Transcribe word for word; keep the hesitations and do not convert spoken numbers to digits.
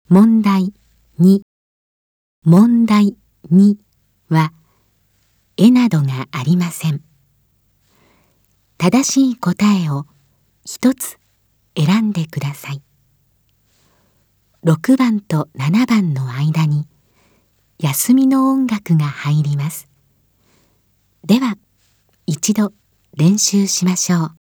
問題に、問題には絵などがありません。正しい答えを一つ選んでください。ろくばんとななばんの間に休みの音楽が入ります。では一度練習しましょう。